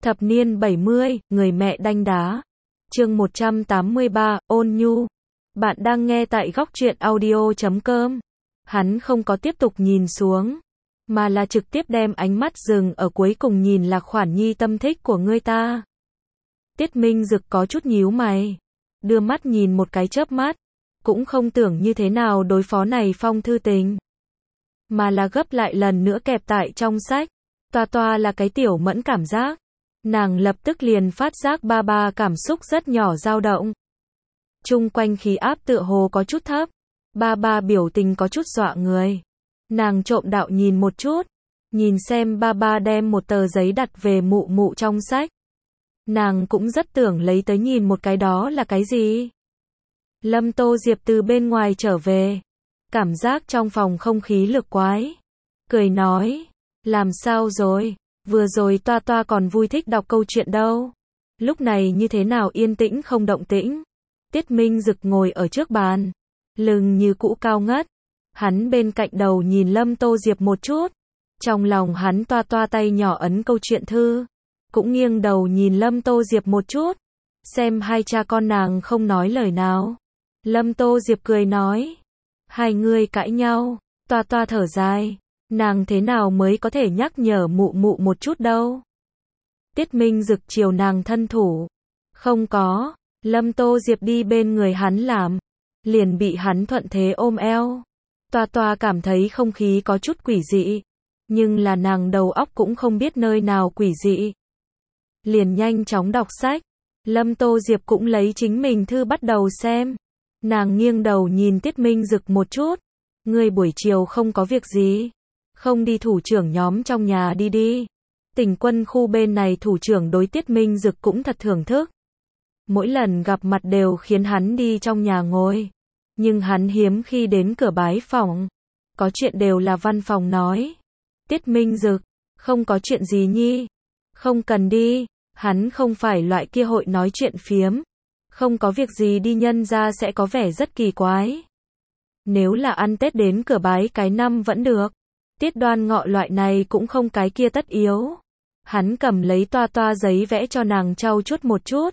Thập niên 70, người mẹ đanh đá. Chương 183, ôn nhu. Bạn đang nghe tại góc truyện audio.com. Hắn không có tiếp tục nhìn xuống, mà là trực tiếp đem ánh mắt dừng ở cuối cùng nhìn Lạc Khoản Nhi tâm thích của ngươi ta. Tiết Minh Dực có chút nhíu mày, đưa mắt nhìn một cái chớp mắt, cũng không tưởng như thế nào đối phó này phong thư tình, mà là gấp lại lần nữa kẹp tại trong sách. Toa toa là cái tiểu mẫn cảm giác, nàng lập tức liền phát giác ba cảm xúc rất nhỏ dao động. Chung quanh khí áp tựa hồ có chút thấp, ba biểu tình có chút dọa người. Nàng trộm đạo nhìn một chút, nhìn xem ba đem một tờ giấy đặt về mụ mụ trong sách. Nàng cũng rất tưởng lấy tới nhìn một cái đó là cái gì. Lâm Tô Diệp từ bên ngoài trở về, cảm giác trong phòng không khí lực quái, cười nói, làm sao rồi, vừa rồi toa toa còn vui thích đọc câu chuyện đâu, lúc này như thế nào yên tĩnh không động tĩnh. Tiết Minh Dực ngồi ở trước bàn, lưng như cũ cao ngất, hắn bên cạnh đầu nhìn Lâm Tô Diệp một chút, trong lòng hắn toa toa tay nhỏ ấn câu chuyện thư, cũng nghiêng đầu nhìn Lâm Tô Diệp một chút, xem hai cha con nàng không nói lời nào. Lâm Tô Diệp cười nói, hai người cãi nhau, toa toa thở dài, nàng thế nào mới có thể nhắc nhở mụ mụ một chút đâu. Tiết Minh Dực chiều nàng thân thủ, không có. Lâm Tô Diệp đi bên người hắn làm, liền bị hắn thuận thế ôm eo. Toa toa cảm thấy không khí có chút quỷ dị, nhưng là nàng đầu óc cũng không biết nơi nào quỷ dị, liền nhanh chóng đọc sách. Lâm Tô Diệp cũng lấy chính mình thư bắt đầu xem. Nàng nghiêng đầu nhìn Tiết Minh Dực một chút, ngươi buổi chiều không có việc gì, không đi thủ trưởng nhóm trong nhà đi đi. Tỉnh quân khu bên này thủ trưởng đối Tiết Minh Dực cũng thật thưởng thức, mỗi lần gặp mặt đều khiến hắn đi trong nhà ngồi, nhưng hắn hiếm khi đến cửa bái phòng, có chuyện đều là văn phòng nói. Tiết Minh Dực, không có chuyện gì nhi, không cần đi, hắn không phải loại kia hội nói chuyện phiếm, không có việc gì đi nhân ra sẽ có vẻ rất kỳ quái. Nếu là ăn Tết đến cửa bái cái năm vẫn được, Tiết Đoan Ngọ loại này cũng không cái kia tất yếu. Hắn cầm lấy toa toa giấy vẽ cho nàng trau chuốt một chút.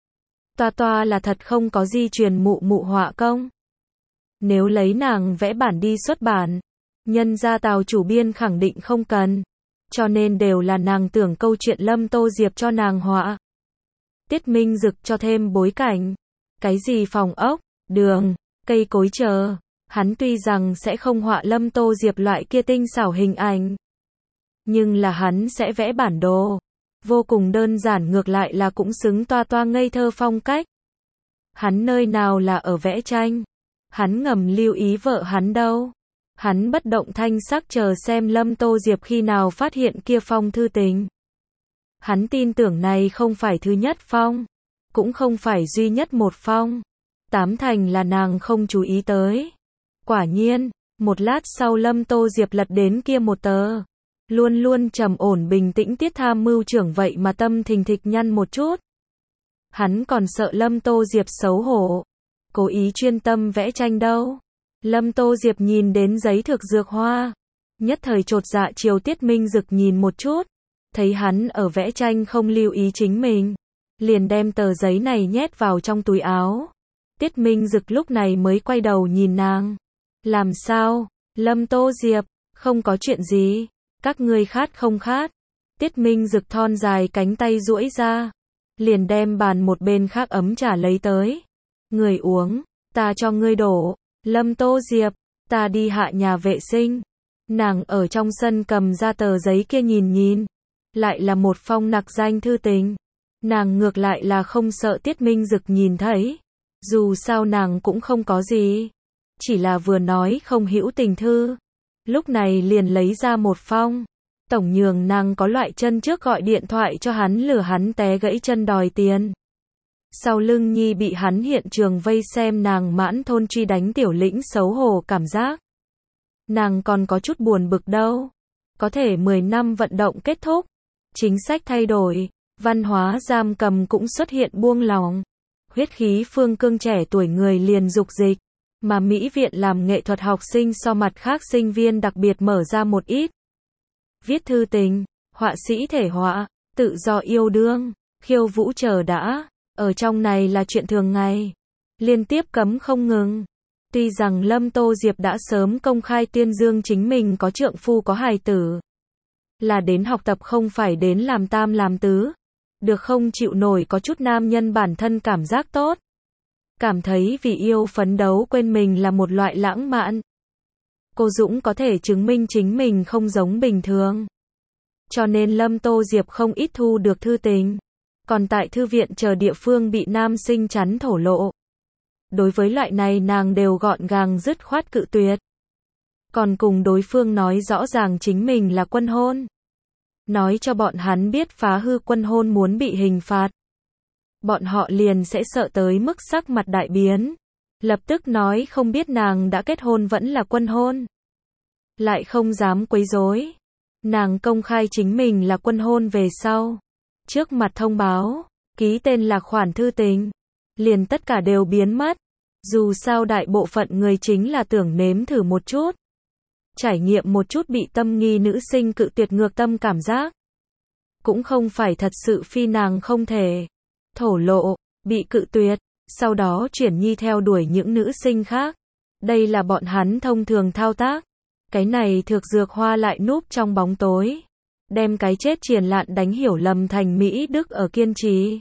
Toa toa là thật không có di truyền mụ mụ họa công. Nếu lấy nàng vẽ bản đi xuất bản, nhân gia Tào chủ biên khẳng định không cần, cho nên đều là nàng tưởng câu chuyện Lâm Tô Diệp cho nàng họa. Tiết Minh Dực cho thêm bối cảnh, cái gì phòng ốc, đường, cây cối chờ, hắn tuy rằng sẽ không họa Lâm Tô Diệp loại kia tinh xảo hình ảnh, nhưng là hắn sẽ vẽ bản đồ, vô cùng đơn giản, ngược lại là cũng xứng toa toa ngây thơ phong cách. Hắn nơi nào là ở vẽ tranh, hắn ngầm lưu ý vợ hắn đâu. Hắn bất động thanh sắc chờ xem Lâm Tô Diệp khi nào phát hiện kia phong thư tình. Hắn tin tưởng này không phải thứ nhất phong, cũng không phải duy nhất một phong, tám thành là nàng không chú ý tới. Quả nhiên, một lát sau Lâm Tô Diệp lật đến kia một tờ. Luôn luôn trầm ổn bình tĩnh Tiết tham mưu trưởng vậy mà tâm thình thịch nhăn một chút. Hắn còn sợ Lâm Tô Diệp xấu hổ, cố ý chuyên tâm vẽ tranh đâu. Lâm Tô Diệp nhìn đến giấy thực dược hoa, nhất thời chột dạ chiều Tiết Minh Dực nhìn một chút, thấy hắn ở vẽ tranh không lưu ý chính mình, liền đem tờ giấy này nhét vào trong túi áo. Tiết Minh Dực lúc này mới quay đầu nhìn nàng. Làm sao? Lâm Tô Diệp, không có chuyện gì. Các ngươi khát không khát? Tiết Minh Dực thon dài cánh tay duỗi ra, liền đem bàn một bên khác ấm trà lấy tới. Người uống, ta cho ngươi đổ. Lâm Tô Diệp, ta đi hạ nhà vệ sinh. Nàng ở trong sân cầm ra tờ giấy kia nhìn nhìn, lại là một phong nặc danh thư tình. Nàng ngược lại là không sợ Tiết Minh Dực nhìn thấy, dù sao nàng cũng không có gì, chỉ là vừa nói không hữu tình thư. Lúc này liền lấy ra một phong, tổng nhường nàng có loại chân trước gọi điện thoại cho hắn lừa hắn té gãy chân đòi tiền. Sau lưng nhi bị hắn hiện trường vây xem nàng mãn thôn truy đánh tiểu lĩnh xấu hổ cảm giác. Nàng còn có chút buồn bực đâu. Có thể 10 năm vận động kết thúc, chính sách thay đổi, văn hóa giam cầm cũng xuất hiện buông lỏng. Huyết khí phương cương trẻ tuổi người liền dục dịch. Mà Mỹ viện làm nghệ thuật học sinh so mặt khác sinh viên đặc biệt mở ra một ít. Viết thư tình, họa sĩ thể họa, tự do yêu đương, khiêu vũ chờ đã, ở trong này là chuyện thường ngày, liên tiếp cấm không ngừng. Tuy rằng Lâm Tô Diệp đã sớm công khai tuyên dương chính mình có trượng phu có hài tử, là đến học tập không phải đến làm tam làm tứ, được không chịu nổi có chút nam nhân bản thân cảm giác tốt, cảm thấy vì yêu phấn đấu quên mình là một loại lãng mạn. Cô Dũng có thể chứng minh chính mình không giống bình thường. Cho nên Lâm Tô Diệp không ít thu được thư tình. Còn tại thư viện chờ địa phương bị nam sinh chắn thổ lộ. Đối với loại này nàng đều gọn gàng dứt khoát cự tuyệt. Còn cùng đối phương nói rõ ràng chính mình là quân hôn. Nói cho bọn hắn biết phá hư quân hôn muốn bị hình phạt. Bọn họ liền sẽ sợ tới mức sắc mặt đại biến. Lập tức nói không biết nàng đã kết hôn vẫn là quân hôn. Lại không dám quấy rối. Nàng công khai chính mình là quân hôn về sau. Trước mặt thông báo, ký tên là khoản thư tình. Liền tất cả đều biến mất. Dù sao đại bộ phận người chính là tưởng nếm thử một chút. Trải nghiệm một chút bị tâm nghi nữ sinh cự tuyệt ngược tâm cảm giác. Cũng không phải thật sự phi nàng không thể. Thổ lộ, bị cự tuyệt, sau đó chuyển nhi theo đuổi những nữ sinh khác. Đây là bọn hắn thông thường thao tác. Cái này thực dược hoa lại núp trong bóng tối. Đem cái chết Triền Lạn đánh hiểu lầm thành Mỹ Đức ở kiên trì.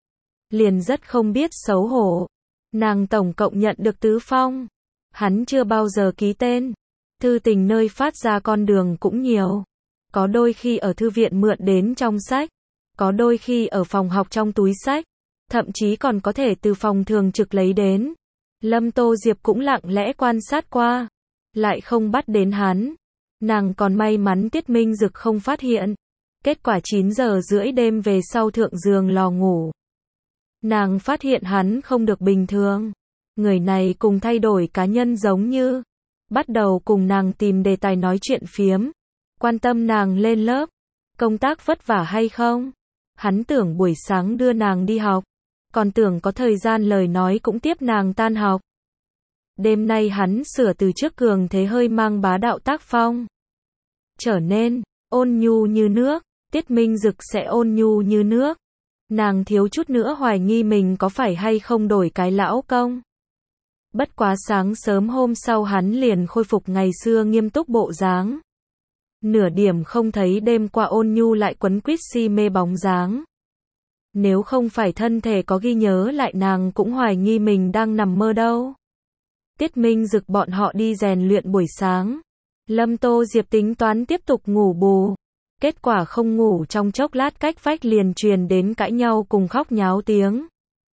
Liền rất không biết xấu hổ. Nàng tổng cộng nhận được tứ phong. Hắn chưa bao giờ ký tên. Thư tình nơi phát ra con đường cũng nhiều. Có đôi khi ở thư viện mượn đến trong sách. Có đôi khi ở phòng học trong túi sách. Thậm chí còn có thể từ phòng thường trực lấy đến. Lâm Tô Diệp cũng lặng lẽ quan sát qua. Lại không bắt đến hắn. Nàng còn may mắn Tiết Minh Dực không phát hiện. Kết quả 9 giờ rưỡi đêm về sau thượng giường lò ngủ. Nàng phát hiện hắn không được bình thường. Người này cùng thay đổi cá nhân giống như. Bắt đầu cùng nàng tìm đề tài nói chuyện phiếm. Quan tâm nàng lên lớp. Công tác vất vả hay không? Hắn tưởng buổi sáng đưa nàng đi học. Còn tưởng có thời gian lời nói cũng tiếp nàng tan học. Đêm nay hắn sửa từ trước cường thế hơi mang bá đạo tác phong. Trở nên ôn nhu như nước. Tiết Minh Dực sẽ ôn nhu như nước. Nàng thiếu chút nữa hoài nghi mình có phải hay không đổi cái lão công. Bất quá sáng sớm hôm sau hắn liền khôi phục ngày xưa nghiêm túc bộ dáng. Nửa điểm không thấy đêm qua ôn nhu lại quấn quýt si mê bóng dáng. Nếu không phải thân thể có ghi nhớ lại nàng cũng hoài nghi mình đang nằm mơ đâu. Tiết Minh Dực bọn họ đi rèn luyện buổi sáng. Lâm Tô Diệp tính toán tiếp tục ngủ bù. Kết quả không ngủ trong chốc lát cách vách liền truyền đến cãi nhau cùng khóc nháo tiếng.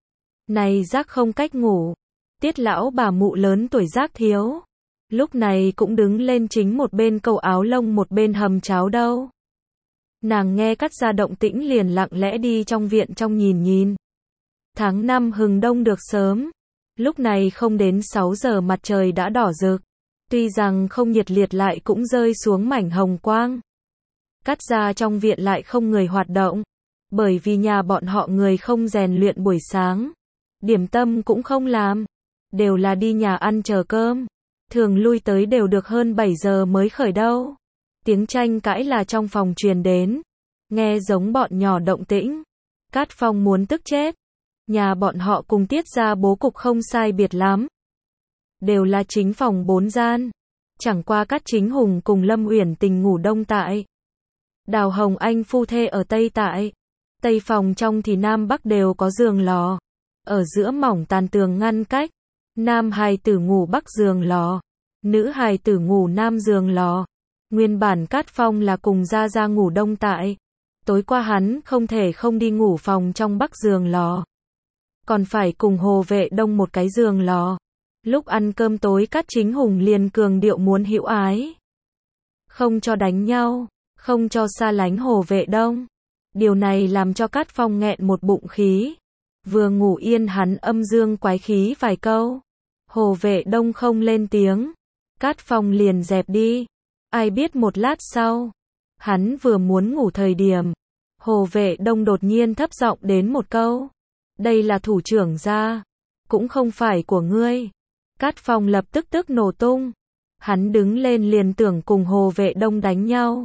Này giác không cách ngủ. Tiết lão bà mụ lớn tuổi giác thiếu. Lúc này cũng đứng lên chính một bên câu áo lông một bên hầm cháo đâu. Nàng nghe cắt ra động tĩnh liền lặng lẽ đi trong viện trong nhìn nhìn. Tháng 5 hừng đông được sớm. Lúc này không đến 6 giờ mặt trời đã đỏ rực. Tuy rằng không nhiệt liệt lại cũng rơi xuống mảnh hồng quang. Cắt ra trong viện lại không người hoạt động. Bởi vì nhà bọn họ người không rèn luyện buổi sáng. Điểm tâm cũng không làm. Đều là đi nhà ăn chờ cơm. Thường lui tới đều được hơn 7 giờ mới khởi đâu. Tiếng tranh cãi là trong phòng truyền đến. Nghe giống bọn nhỏ động tĩnh. Cát Phong muốn tức chết. Nhà bọn họ cùng Tiết ra bố cục không sai biệt lắm. Đều là chính phòng 4 gian. Chẳng qua Cát Chính Hùng cùng Lâm Uyển Tình ngủ đông tại. Đào Hồng Anh phu thê ở Tây tại. Tây phòng trong thì Nam Bắc đều có giường lò. Ở giữa mỏng tàn tường ngăn cách. Nam hài tử ngủ Bắc giường lò. Nữ hài tử ngủ Nam giường lò. Nguyên bản Cát Phong là cùng ra ngủ đông tại. Tối qua hắn không thể không đi ngủ phòng trong Bắc giường lò. Còn phải cùng Hồ Vệ Đông một cái giường lò. Lúc ăn cơm tối Cát Chính Hùng liền cường điệu muốn hữu ái. Không cho đánh nhau, không cho xa lánh Hồ Vệ Đông. Điều này làm cho Cát Phong nghẹn một bụng khí. Vừa ngủ yên hắn âm dương quái khí vài câu. Hồ Vệ Đông không lên tiếng. Cát Phong liền dẹp đi. Ai biết một lát sau. Hắn vừa muốn ngủ thời điểm. Hồ Vệ Đông đột nhiên thấp giọng đến một câu. Đây là thủ trưởng gia. Cũng không phải của ngươi. Cát Phong lập tức nổ tung. Hắn đứng lên liền tưởng cùng Hồ Vệ Đông đánh nhau.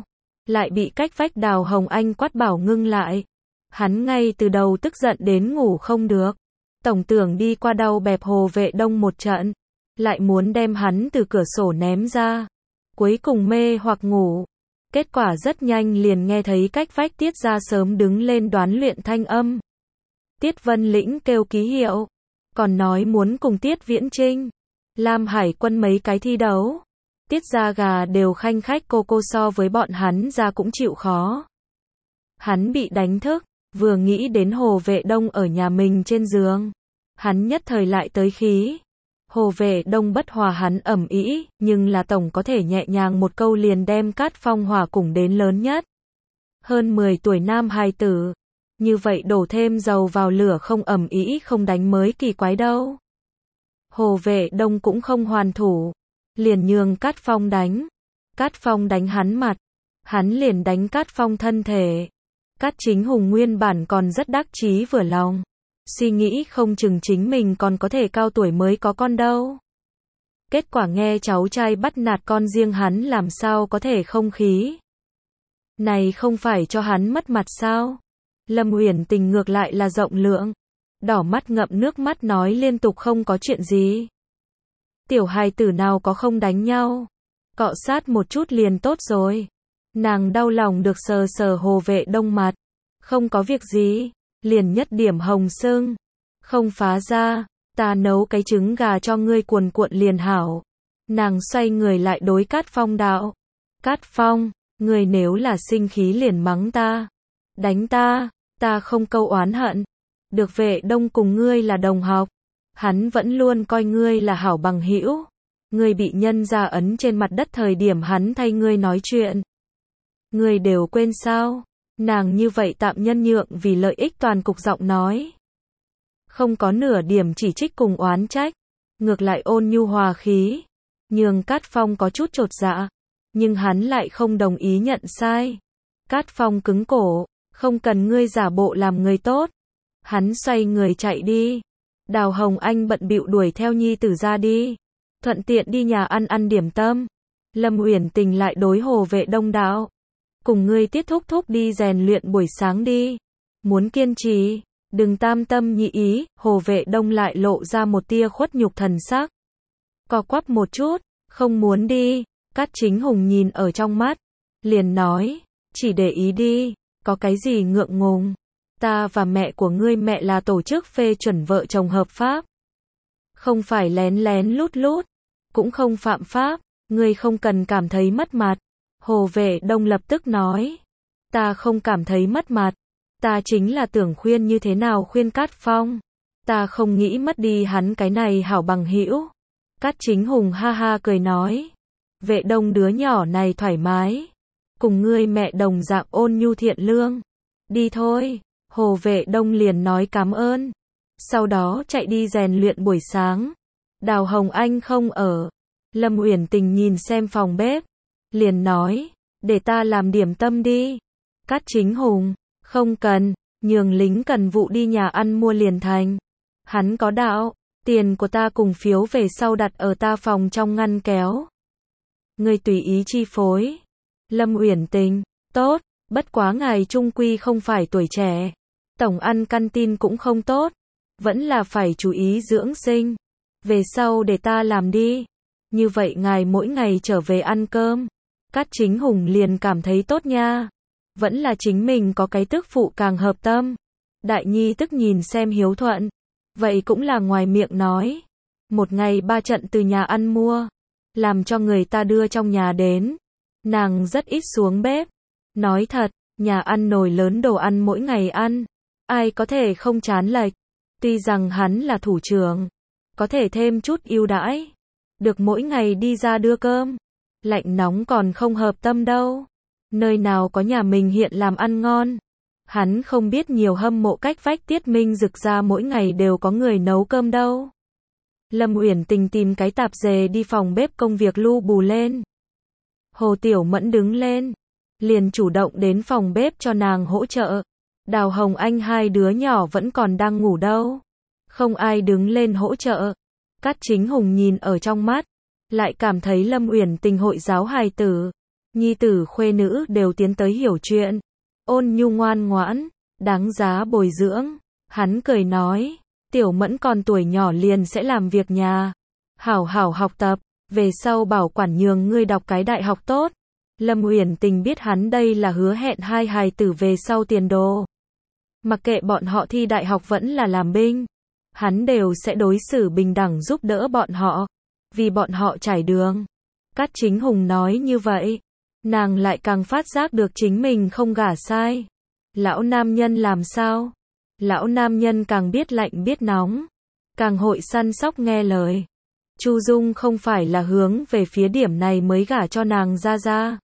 lại bị cách vách Đào Hồng Anh quát bảo ngưng lại. Hắn ngay từ đầu tức giận đến ngủ không được. Tổng tưởng đi qua đau bẹp Hồ Vệ Đông một trận, lại muốn đem hắn từ cửa sổ ném ra. Cuối cùng mê hoặc ngủ. Kết quả rất nhanh liền nghe thấy cách vách Tiết Gia sớm đứng lên đoán luyện thanh âm. Tiết Vân Lĩnh kêu ký hiệu, còn nói muốn cùng Tiết Viễn Trinh, Lam Hải Quân mấy cái thi đấu. Tiết Gia gà đều khanh khách cô so với bọn hắn ra cũng chịu khó. Hắn bị đánh thức, vừa nghĩ đến Hồ Vệ Đông ở nhà mình trên giường, hắn nhất thời lại tới khí. Hồ Vệ Đông bất hòa hắn ầm ĩ, nhưng là tổng có thể nhẹ nhàng một câu liền đem Cát Phong hòa cùng đến lớn nhất. Hơn 10 tuổi nam hài tử, như vậy đổ thêm dầu vào lửa không ầm ĩ không đánh mới kỳ quái đâu. Hồ Vệ Đông cũng không hoàn thủ, liền nhường Cát Phong đánh. Cát Phong đánh hắn mặt, hắn liền đánh Cát Phong thân thể. Cát Chính Hùng nguyên bản còn rất đắc chí vừa lòng, suy nghĩ không chừng chính mình còn có thể cao tuổi mới có con đâu. Kết quả nghe cháu trai bắt nạt con riêng hắn làm sao có thể không khí. Này không phải cho hắn mất mặt sao? Lâm Uyển Tình ngược lại là rộng lượng, đỏ mắt ngậm nước mắt nói liên tục không có chuyện gì. Tiểu hài tử nào có không đánh nhau, cọ sát một chút liền tốt rồi. Nàng đau lòng được sờ sờ Hồ Vệ Đông mặt, không có việc gì, liền nhất điểm hồng sưng, không phá ra, ta nấu cái trứng gà cho ngươi cuồn cuộn liền hảo. Nàng xoay người lại đối Cát Phong đạo, Cát Phong, ngươi nếu là sinh khí liền mắng ta, đánh ta không câu oán hận. Được Vệ Đông cùng ngươi là đồng học, hắn vẫn luôn coi ngươi là hảo bằng hữu. Ngươi bị nhân ra ấn trên mặt đất thời điểm hắn thay ngươi nói chuyện, ngươi đều quên sao? Nàng như vậy tạm nhân nhượng vì lợi ích toàn cục giọng nói, không có nửa điểm chỉ trích cùng oán trách, ngược lại ôn nhu hòa khí, nhường Cát Phong có chút chột dạ, nhưng hắn lại không đồng ý nhận sai. Cát Phong cứng cổ, không cần ngươi giả bộ làm người tốt. Hắn xoay người chạy đi. Đào Hồng Anh bận bịu đuổi theo nhi tử ra đi, thuận tiện đi nhà ăn điểm tâm. Lâm Uyển Tình lại đối Hồ Vệ Đông đạo, cùng ngươi Tiết thúc thúc đi rèn luyện buổi sáng đi, muốn kiên trì, đừng tam tâm nhị ý. Hồ Vệ Đông lại lộ ra một tia khuất nhục thần sắc, co quắp một chút, không muốn đi. Cát Chính Hùng nhìn ở trong mắt, liền nói, chỉ để ý đi, có cái gì ngượng ngùng. Ta và mẹ của ngươi, mẹ là tổ chức phê chuẩn vợ chồng hợp pháp, không phải lén lén lút lút, cũng không phạm pháp, ngươi không cần cảm thấy mất mặt. Hồ Vệ Đông lập tức nói, ta không cảm thấy mất mặt, ta chính là tưởng khuyên như thế nào khuyên Cát Phong, ta không nghĩ mất đi hắn cái này hảo bằng hữu. Cát Chính Hùng ha ha cười nói, Vệ Đông đứa nhỏ này thoải mái, cùng ngươi mẹ đồng dạng ôn nhu thiện lương, đi thôi. Hồ Vệ Đông liền nói cảm ơn, sau đó chạy đi rèn luyện buổi sáng. Đào Hồng Anh không ở, Lâm Uyển Tình nhìn xem phòng bếp, liền nói, để ta làm điểm tâm đi. Cát Chính Hùng, không cần, nhường lính cần vụ đi nhà ăn mua liền thành. Hắn có đạo, tiền của ta cùng phiếu về sau đặt ở ta phòng trong ngăn kéo, ngươi tùy ý chi phối. Lâm Uyển Tình, tốt, bất quá ngài trung quy không phải tuổi trẻ, tổng ăn canteen cũng không tốt, vẫn là phải chú ý dưỡng sinh. Về sau để ta làm đi, như vậy ngài mỗi ngày trở về ăn cơm. Cát Chính Hùng liền cảm thấy tốt nha, vẫn là chính mình có cái tức phụ càng hợp tâm. Đại nhi tức nhìn xem hiếu thuận, vậy cũng là ngoài miệng nói, một ngày 3 trận từ nhà ăn mua, làm cho người ta đưa trong nhà đến. Nàng rất ít xuống bếp, nói thật, nhà ăn nồi lớn đồ ăn mỗi ngày ăn, ai có thể không chán lệch. Tuy rằng hắn là thủ trưởng, có thể thêm chút ưu đãi, được mỗi ngày đi ra đưa cơm, lạnh nóng còn không hợp tâm đâu. Nơi nào có nhà mình hiện làm ăn ngon. Hắn không biết nhiều hâm mộ cách vách Tiết Minh Dực ra mỗi ngày đều có người nấu cơm đâu. Lâm Uyển Tình tìm cái tạp dề đi phòng bếp công việc lu bù lên. Hồ Tiểu Mẫn đứng lên, liền chủ động đến phòng bếp cho nàng hỗ trợ. Đào Hồng Anh hai đứa nhỏ vẫn còn đang ngủ đâu, không ai đứng lên hỗ trợ. Cát Chính Hùng nhìn ở trong mắt, lại cảm thấy Lâm Uyển Tình hội giáo hài tử, nhi tử khuê nữ đều tiến tới hiểu chuyện. Ôn Nhu ngoan ngoãn, đáng giá bồi dưỡng. Hắn cười nói, Tiểu Mẫn còn tuổi nhỏ liền sẽ làm việc nhà. Hảo hảo học tập, về sau bảo quản nhường ngươi đọc cái đại học tốt. Lâm Uyển Tình biết hắn đây là hứa hẹn hai hài tử về sau tiền đồ. Mặc kệ bọn họ thi đại học vẫn là làm binh, hắn đều sẽ đối xử bình đẳng giúp đỡ bọn họ, vì bọn họ trải đường. Cát Chính Hùng nói như vậy, nàng lại càng phát giác được chính mình không gả sai. Lão nam nhân làm sao? Lão nam nhân càng biết lạnh biết nóng, càng hội săn sóc nghe lời. Chu Dung không phải là hướng về phía điểm này mới gả cho nàng ra.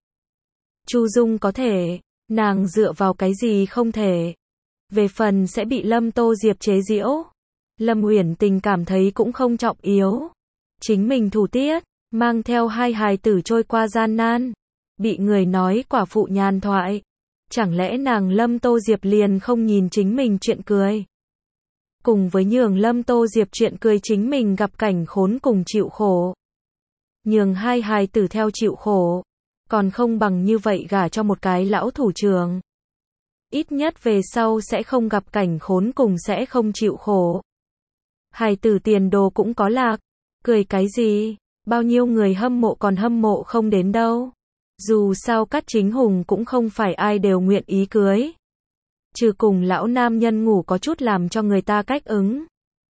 Chu Dung có thể, nàng dựa vào cái gì không thể. Về phần sẽ bị Lâm Tô Diệp chế giễu, Lâm Uyển Tình cảm thấy cũng không trọng yếu. Chính mình thủ tiết, mang theo hai hài tử trôi qua gian nan, bị người nói quả phụ nhàn thoại. Chẳng lẽ nàng Lâm Tô Diệp liền không nhìn chính mình chuyện cười? Cùng với nhường Lâm Tô Diệp chuyện cười chính mình gặp cảnh khốn cùng chịu khổ. Nhường hai hài tử theo chịu khổ, còn không bằng như vậy gả cho một cái lão thủ trưởng. Ít nhất về sau sẽ không gặp cảnh khốn cùng sẽ không chịu khổ. Hài tử tiền đồ cũng có lạc, cười cái gì, bao nhiêu người hâm mộ còn hâm mộ không đến đâu. Dù sao Cát Chính Hùng cũng không phải ai đều nguyện ý cưới. Trừ cùng lão nam nhân ngủ có chút làm cho người ta cách ứng.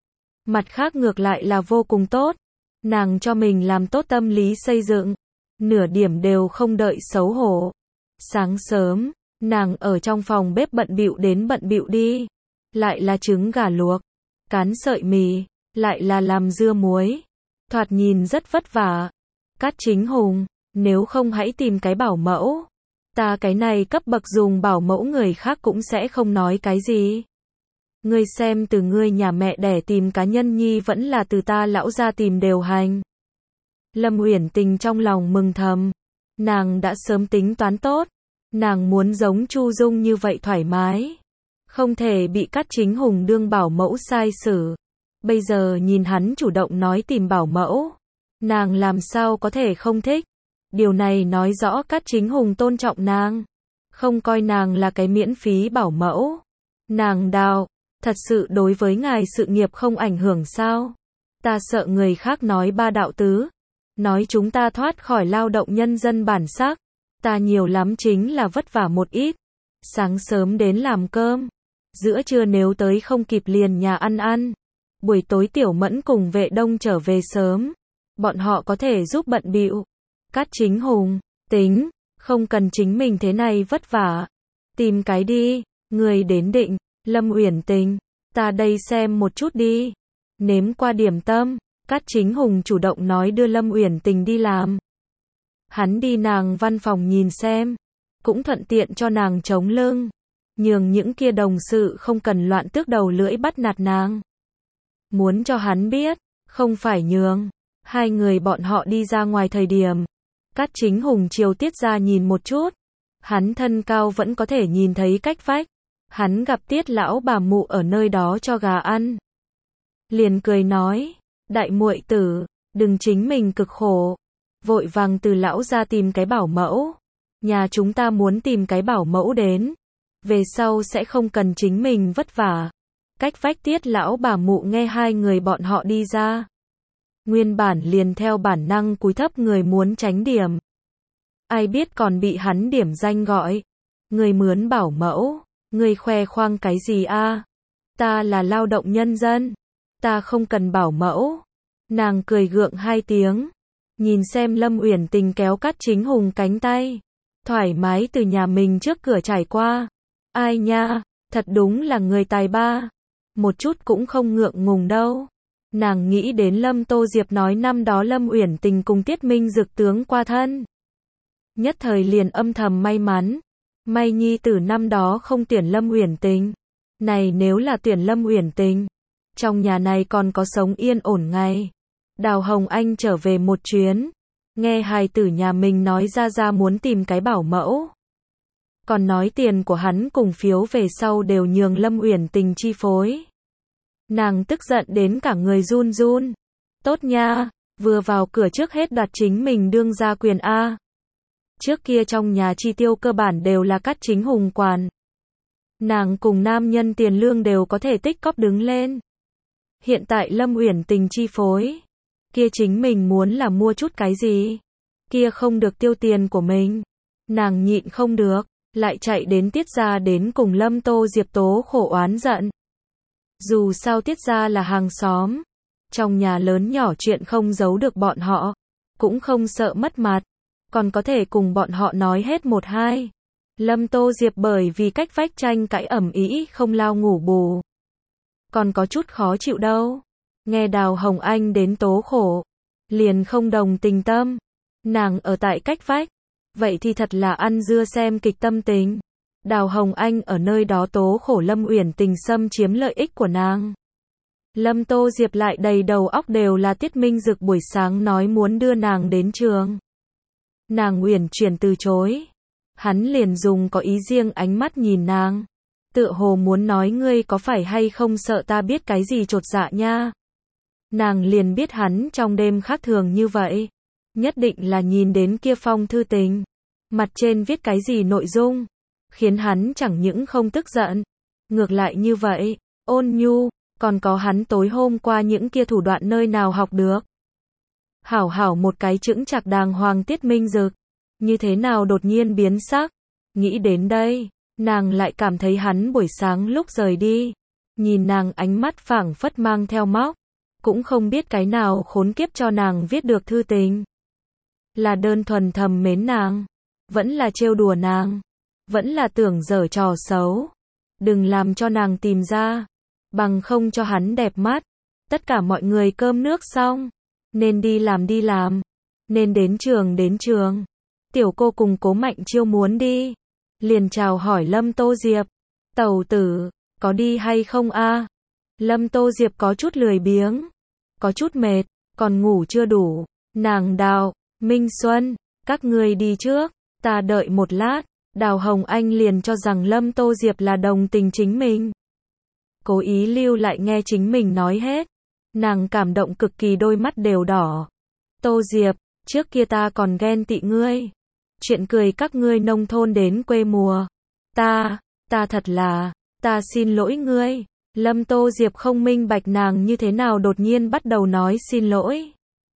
Mặt khác ngược lại là vô cùng tốt. Nàng cho mình làm tốt tâm lý xây dựng, nửa điểm đều không đợi xấu hổ. Sáng sớm, nàng ở trong phòng bếp bận bịu đến bận bịu đi. Lại là trứng gà luộc, cán sợi mì, lại là làm dưa muối. Thoạt nhìn rất vất vả. Cát Chính Hùng, nếu không hãy tìm cái bảo mẫu. Ta cái này cấp bậc dùng bảo mẫu người khác cũng sẽ không nói cái gì. Ngươi xem từ ngươi nhà mẹ đẻ tìm cá nhân nhi vẫn là từ ta lão gia tìm đều hành. Lâm Uyển Tình trong lòng mừng thầm. Nàng đã sớm tính toán tốt. Nàng muốn giống Chu Dung như vậy thoải mái. Không thể bị Cát Chính Hùng đương bảo mẫu sai xử. Bây giờ nhìn hắn chủ động nói tìm bảo mẫu. Nàng làm sao có thể không thích. Điều này nói rõ Cát Chính Hùng tôn trọng nàng. Không coi nàng là cái miễn phí bảo mẫu. Nàng Đào, thật sự đối với ngài sự nghiệp không ảnh hưởng sao? Ta sợ người khác nói ba đạo tứ. Nói chúng ta thoát khỏi lao động nhân dân bản sắc. Ta nhiều lắm chính là vất vả một ít. Sáng sớm đến làm cơm. Giữa trưa nếu tới không kịp liền nhà ăn. Buổi tối Tiểu Mẫn cùng Vệ Đông trở về sớm. Bọn họ có thể giúp bận bịu. Cát Chính Hùng, tính, không cần chính mình thế này vất vả. Tìm cái đi, người đến định. Lâm Uyển Tình, ta đây xem một chút đi. Nếm qua điểm tâm. Cát Chính Hùng chủ động nói đưa Lâm Uyển Tình đi làm. Hắn đi nàng văn phòng nhìn xem, cũng thuận tiện cho nàng chống lưng, nhường những kia đồng sự không cần loạn tước đầu lưỡi bắt nạt nàng. Muốn cho hắn biết, không phải nhường. Hai người bọn họ đi ra ngoài thời điểm, Cát Chính Hùng chiều Tiết ra nhìn một chút. Hắn thân cao vẫn có thể nhìn thấy cách vách. Hắn gặp Tiết lão bà mụ ở nơi đó cho gà ăn. Liền cười nói, đại muội tử, đừng chính mình cực khổ. Vội vàng từ lão ra tìm cái bảo mẫu. Nhà chúng ta muốn tìm cái bảo mẫu đến. Về sau sẽ không cần chính mình vất vả. Cách vách Tiết lão bà mụ nghe hai người bọn họ đi ra. Nguyên bản liền theo bản năng cúi thấp người muốn tránh điểm. Ai biết còn bị hắn điểm danh gọi. Người mướn bảo mẫu. Người khoe khoang cái gì a? Ta là lao động nhân dân. Ta không cần bảo mẫu. Nàng cười gượng hai tiếng. Nhìn xem Lâm Uyển Tình kéo Cát Chính Hùng cánh tay. Thoải mái từ nhà mình trước cửa trải qua. Ai nha, thật đúng là người tài ba. Một chút cũng không ngượng ngùng đâu. Nàng nghĩ đến Lâm Tô Diệp nói năm đó Lâm Uyển Tình cùng Tiết Minh Dực tướng qua thân. Nhất thời liền âm thầm may mắn. May nhi tử năm đó không tuyển Lâm Uyển Tình. Này nếu là tuyển Lâm Uyển Tình, trong nhà này còn có sống yên ổn ngày. Đào Hồng Anh trở về một chuyến. Nghe hài tử nhà mình nói ra muốn tìm cái bảo mẫu. Còn nói tiền của hắn cùng phiếu về sau đều nhường Lâm Uyển Tình chi phối. Nàng tức giận đến cả người run run. Tốt nha, vừa vào cửa trước hết đặt chính mình đương gia quyền A. Trước kia trong nhà chi tiêu cơ bản đều là Cát Chính Hùng quản. Nàng cùng nam nhân tiền lương đều có thể tích cóp đứng lên. Hiện tại Lâm Uyển Tình chi phối. Kia chính mình muốn là mua chút cái gì. Kia không được tiêu tiền của mình. Nàng nhịn không được, lại chạy đến Tiết gia đến cùng Lâm Tô Diệp tố khổ oán giận. Dù sao Tiết gia là hàng xóm. Trong nhà lớn nhỏ chuyện không giấu được bọn họ. Cũng không sợ mất mặt. Còn có thể cùng bọn họ nói hết một hai. Lâm Tô Diệp bởi vì cách vách tranh cãi ầm ĩ không lao ngủ bù. Còn có chút khó chịu đâu. Nghe Đào Hồng Anh đến tố khổ. Liền không đồng tình tâm. Nàng ở tại cách vách. Vậy thì thật là ăn dưa xem kịch tâm tình. Đào Hồng Anh ở nơi đó tố khổ Lâm Uyển Tình xâm chiếm lợi ích của nàng. Lâm Tô Diệp lại đầy đầu óc đều là Tiết Minh Dực buổi sáng nói muốn đưa nàng đến trường. Nàng uyển chuyển từ chối. Hắn liền dùng có ý riêng ánh mắt nhìn nàng. Tựa hồ muốn nói ngươi có phải hay không sợ ta biết cái gì chột dạ nha. Nàng liền biết hắn trong đêm khác thường như vậy. Nhất định là nhìn đến kia phong thư tình. Mặt trên viết cái gì nội dung. Khiến hắn chẳng những không tức giận. Ngược lại như vậy, ôn nhu. Còn có hắn tối hôm qua những kia thủ đoạn nơi nào học được. Hảo hảo một cái chững chạc đàng hoàng Tiết Minh Dực. Như thế nào đột nhiên biến sắc. Nghĩ đến đây, nàng lại cảm thấy hắn buổi sáng lúc rời đi. Nhìn nàng ánh mắt phảng phất mang theo móc. Cũng không biết cái nào khốn kiếp cho nàng viết được thư tình. Là đơn thuần thầm mến nàng. Vẫn là trêu đùa nàng. Vẫn là tưởng giở trò xấu. Đừng làm cho nàng tìm ra. Bằng không cho hắn đẹp mắt. Tất cả mọi người cơm nước xong. Nên đi làm. Nên đến trường. Tiểu cô cùng Cố Mạnh Chiêu muốn đi. Liền chào hỏi Lâm Tô Diệp. Tẩu tử, có đi hay không a? Lâm Tô Diệp có chút lười biếng. Có chút mệt, còn ngủ chưa đủ. Nàng Đào, Minh Xuân, các ngươi đi trước. Ta đợi một lát. Đào Hồng Anh liền cho rằng Lâm Tô Diệp là đồng tình chính mình. Cố ý lưu lại nghe chính mình nói hết. Nàng cảm động cực kỳ đôi mắt đều đỏ. Tô Diệp, trước kia ta còn ghen tị ngươi. Chuyện cười các ngươi nông thôn đến quê mùa. Ta thật là, ta xin lỗi ngươi. Lâm Tô Diệp không minh bạch nàng như thế nào đột nhiên bắt đầu nói xin lỗi.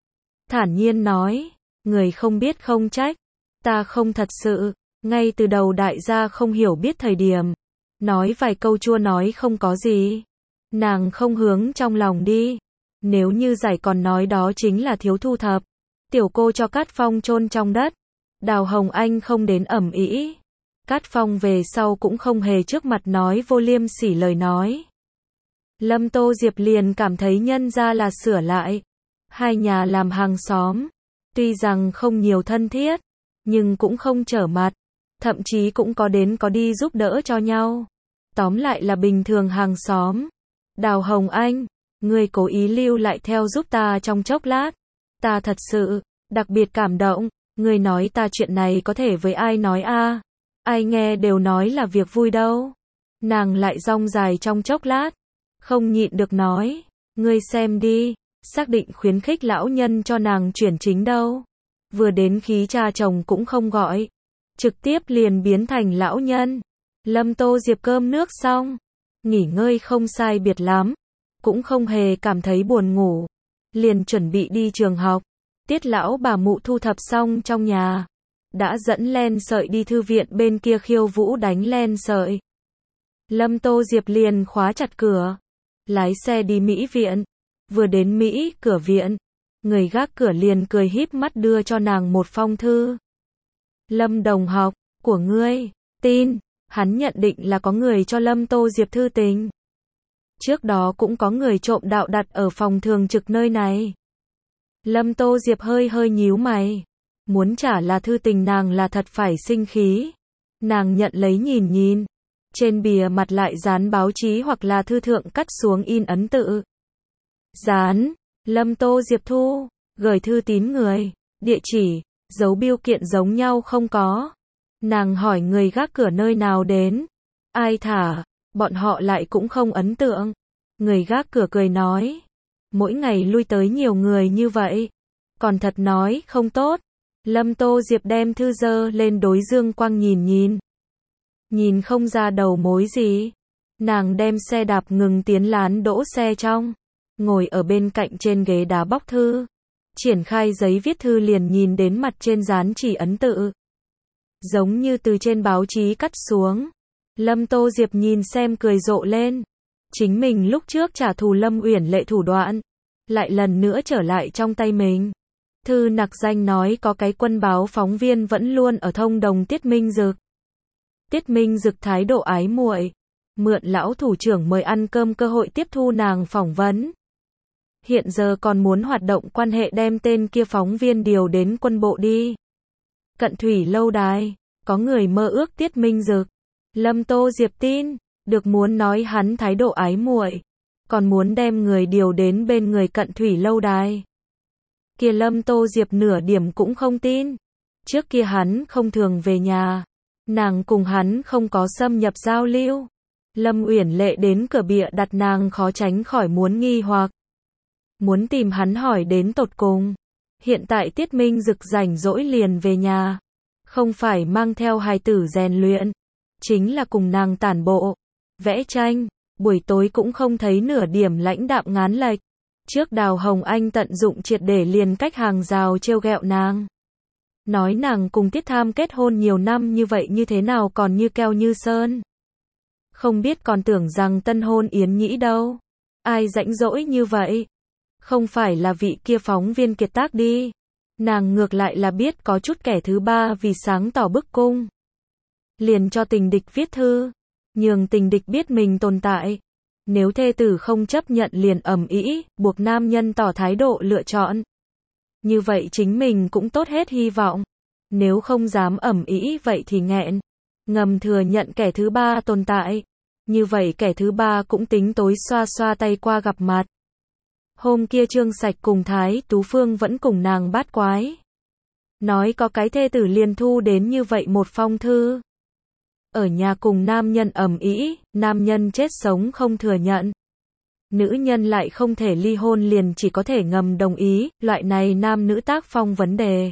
Thản nhiên nói, người không biết không trách. Ta không thật sự, ngay từ đầu đại gia không hiểu biết thời điểm. Nói vài câu chua nói không có gì. Nàng không hướng trong lòng đi. Nếu như giải còn nói đó chính là thiếu thu thập. Tiểu cô cho Cát Phong chôn trong đất. Đào Hồng Anh không đến ầm ĩ. Cát Phong về sau cũng không hề trước mặt nói vô liêm sỉ lời nói. Lâm Tô Diệp liền cảm thấy nhân ra là sửa lại. Hai nhà làm hàng xóm. Tuy rằng không nhiều thân thiết. Nhưng cũng không trở mặt. Thậm chí cũng có đến có đi giúp đỡ cho nhau. Tóm lại là bình thường hàng xóm. Đào Hồng Anh, ngươi cố ý lưu lại theo giúp ta trong chốc lát. Ta thật sự, đặc biệt cảm động. Ngươi nói ta chuyện này có thể với ai nói a? Ai nghe đều nói là việc vui đâu. Nàng lại rong dài trong chốc lát. Không nhịn được nói. Ngươi xem đi, xác định khuyến khích lão nhân cho nàng chuyển chính đâu. Vừa đến khí cha chồng cũng không gọi. Trực tiếp liền biến thành lão nhân. Lâm Tô Diệp cơm nước xong. Nghỉ ngơi không sai biệt lắm. Cũng không hề cảm thấy buồn ngủ. Liền chuẩn bị đi trường học. Tiết lão bà mụ thu thập xong trong nhà. Đã dẫn len sợi đi thư viện bên kia khiêu vũ đánh len sợi. Lâm Tô Diệp liền khóa chặt cửa. Lái xe đi Mỹ viện. Vừa đến Mỹ cửa viện. Người gác cửa liền cười híp mắt đưa cho nàng một phong thư. Lâm đồng học, của ngươi, tin. Hắn nhận định là có người cho Lâm Tô Diệp thư tình. Trước đó cũng có người trộm đạo đặt ở phòng thường trực nơi này. Lâm Tô Diệp hơi nhíu mày. Muốn trả là thư tình nàng là thật phải sinh khí. Nàng nhận lấy nhìn. Trên bìa mặt lại dán báo chí hoặc là thư thượng cắt xuống in ấn tự. Dán, Lâm Tô Diệp thu, gửi thư tín người, địa chỉ, dấu bưu kiện giống nhau không có. Nàng hỏi người gác cửa nơi nào đến. Ai thả, bọn họ lại cũng không ấn tượng. Người gác cửa cười nói. Mỗi ngày lui tới nhiều người như vậy. Còn thật nói không tốt. Lâm Tô Diệp đem thư giơ lên đối Dương Quang nhìn. Nhìn không ra đầu mối gì. Nàng đem xe đạp ngừng tiến lán đỗ xe trong. Ngồi ở bên cạnh trên ghế đá bóc thư. Triển khai giấy viết thư liền nhìn đến mặt trên dán chỉ ấn tự. Giống như từ trên báo chí cắt xuống. Lâm Tô Diệp nhìn xem cười rộ lên. Chính mình lúc trước trả thù Lâm Uyển Lệ thủ đoạn. Lại lần nữa trở lại trong tay mình. Thư nặc danh nói có cái quân báo phóng viên vẫn luôn ở thông đồng Tiết Minh Dực. Tiết Minh Dực thái độ ái muội, mượn lão thủ trưởng mời ăn cơm cơ hội tiếp thu nàng phỏng vấn. Hiện giờ còn muốn hoạt động quan hệ đem tên kia phóng viên điều đến quân bộ đi. Cận Thủy lâu đài, có người mơ ước Tiết Minh Dực. Lâm Tô Diệp tin, được muốn nói hắn thái độ ái muội, còn muốn đem người điều đến bên người Cận Thủy lâu đài. Kia Lâm Tô Diệp nửa điểm cũng không tin. Trước kia hắn không thường về nhà, nàng cùng hắn không có xâm nhập giao lưu. Lâm Uyển Lệ đến cửa bịa đặt nàng khó tránh khỏi muốn nghi hoặc. Muốn tìm hắn hỏi đến tột cùng. Hiện tại Tiết Minh Dực rảnh rỗi liền về nhà. Không phải mang theo hài tử rèn luyện. Chính là cùng nàng tản bộ, vẽ tranh. Buổi tối cũng không thấy nửa điểm lãnh đạm ngán lệch. Trước Đào Hồng Anh tận dụng triệt để liền cách hàng rào trêu ghẹo nàng. Nói nàng cùng Tiết Tham kết hôn nhiều năm như vậy như thế nào còn như keo như sơn. Không biết còn tưởng rằng tân hôn yến nhĩ đâu. Ai rãnh rỗi như vậy? Không phải là vị kia phóng viên kiệt tác đi. Nàng ngược lại là biết có chút kẻ thứ ba vì sáng tỏ bức cung. Liền cho tình địch viết thư. Nhường tình địch biết mình tồn tại. Nếu thê tử không chấp nhận liền ầm ĩ, buộc nam nhân tỏ thái độ lựa chọn. Như vậy chính mình cũng tốt hết hy vọng. Nếu không dám ầm ĩ vậy thì nghẹn. Ngầm thừa nhận kẻ thứ ba tồn tại. Như vậy kẻ thứ ba cũng tính tối xoa xoa tay qua gặp mặt. Hôm kia Trương Sạch cùng Thái Tú Phương vẫn cùng nàng bát quái. Nói có cái thê tử liền thu đến như vậy một phong thư. Ở nhà cùng nam nhân ầm ĩ, nam nhân chết sống không thừa nhận. Nữ nhân lại không thể ly hôn liền chỉ có thể ngầm đồng ý, loại này nam nữ tác phong vấn đề.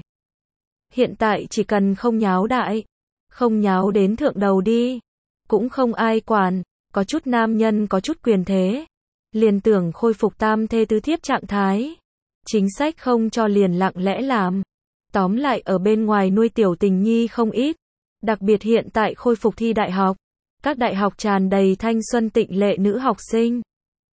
Hiện tại chỉ cần không nháo đại, không nháo đến thượng đầu đi, cũng không ai quản, có chút nam nhân có chút quyền thế, liền tưởng khôi phục tam thê tứ thiếp trạng thái. Chính sách không cho liền lặng lẽ làm. Tóm lại ở bên ngoài nuôi tiểu tình nhi không ít. Đặc biệt hiện tại khôi phục thi đại học. Các đại học tràn đầy thanh xuân tịnh lệ nữ học sinh.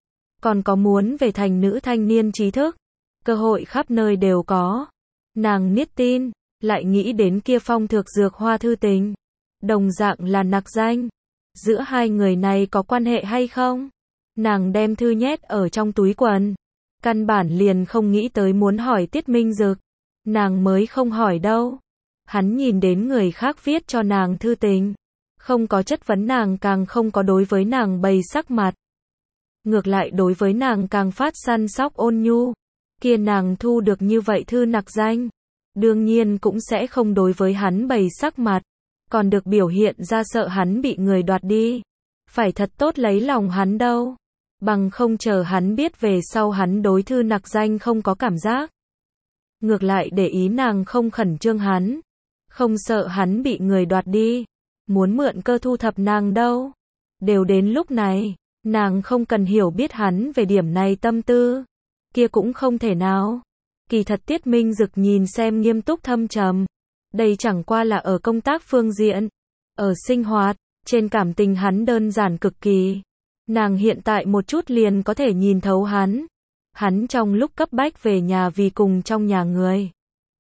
Còn có muốn về thành nữ thanh niên trí thức. Cơ hội khắp nơi đều có. Nàng niết tin, lại nghĩ đến kia Phong Thược Dược Hoa thư tình. Đồng dạng là nặc danh. Giữa hai người này có quan hệ hay không? Nàng đem thư nhét ở trong túi quần. Căn bản liền không nghĩ tới muốn hỏi Tiết Minh Dực. Nàng mới không hỏi đâu. Hắn nhìn đến người khác viết cho nàng thư tình. Không có chất vấn nàng càng không có đối với nàng bày sắc mặt. Ngược lại đối với nàng càng phát săn sóc ôn nhu. Kia nàng thu được như vậy thư nặc danh. Đương nhiên cũng sẽ không đối với hắn bày sắc mặt. Còn được biểu hiện ra sợ hắn bị người đoạt đi. Phải thật tốt lấy lòng hắn đâu. Bằng không chờ hắn biết về sau hắn đối thư nặc danh không có cảm giác. Ngược lại để ý nàng không khẩn trương hắn. Không sợ hắn bị người đoạt đi. Muốn mượn cơ thu thập nàng đâu. Đều đến lúc này, nàng không cần hiểu biết hắn về điểm này tâm tư. Kia cũng không thể nào. Kỳ thật Tiết Minh Dực nhìn xem nghiêm túc thâm trầm. Đây chẳng qua là ở công tác phương diện. Ở sinh hoạt, trên cảm tình hắn đơn giản cực kỳ. Nàng hiện tại một chút liền có thể nhìn thấu hắn. Hắn trong lúc cấp bách về nhà vì cùng trong nhà người.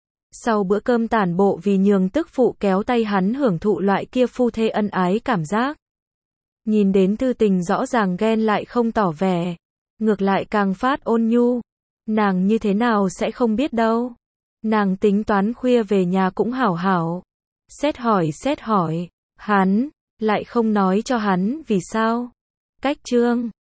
Sau bữa cơm tản bộ vì nhường tức phụ kéo tay hắn hưởng thụ loại kia phu thê ân ái cảm giác. Nhìn đến thư tình rõ ràng ghen lại không tỏ vẻ. Ngược lại càng phát ôn nhu. Nàng như thế nào sẽ không biết đâu. Nàng tính toán khuya về nhà cũng hảo hảo. Xét hỏi. Hắn, lại không nói cho hắn vì sao. Cách chương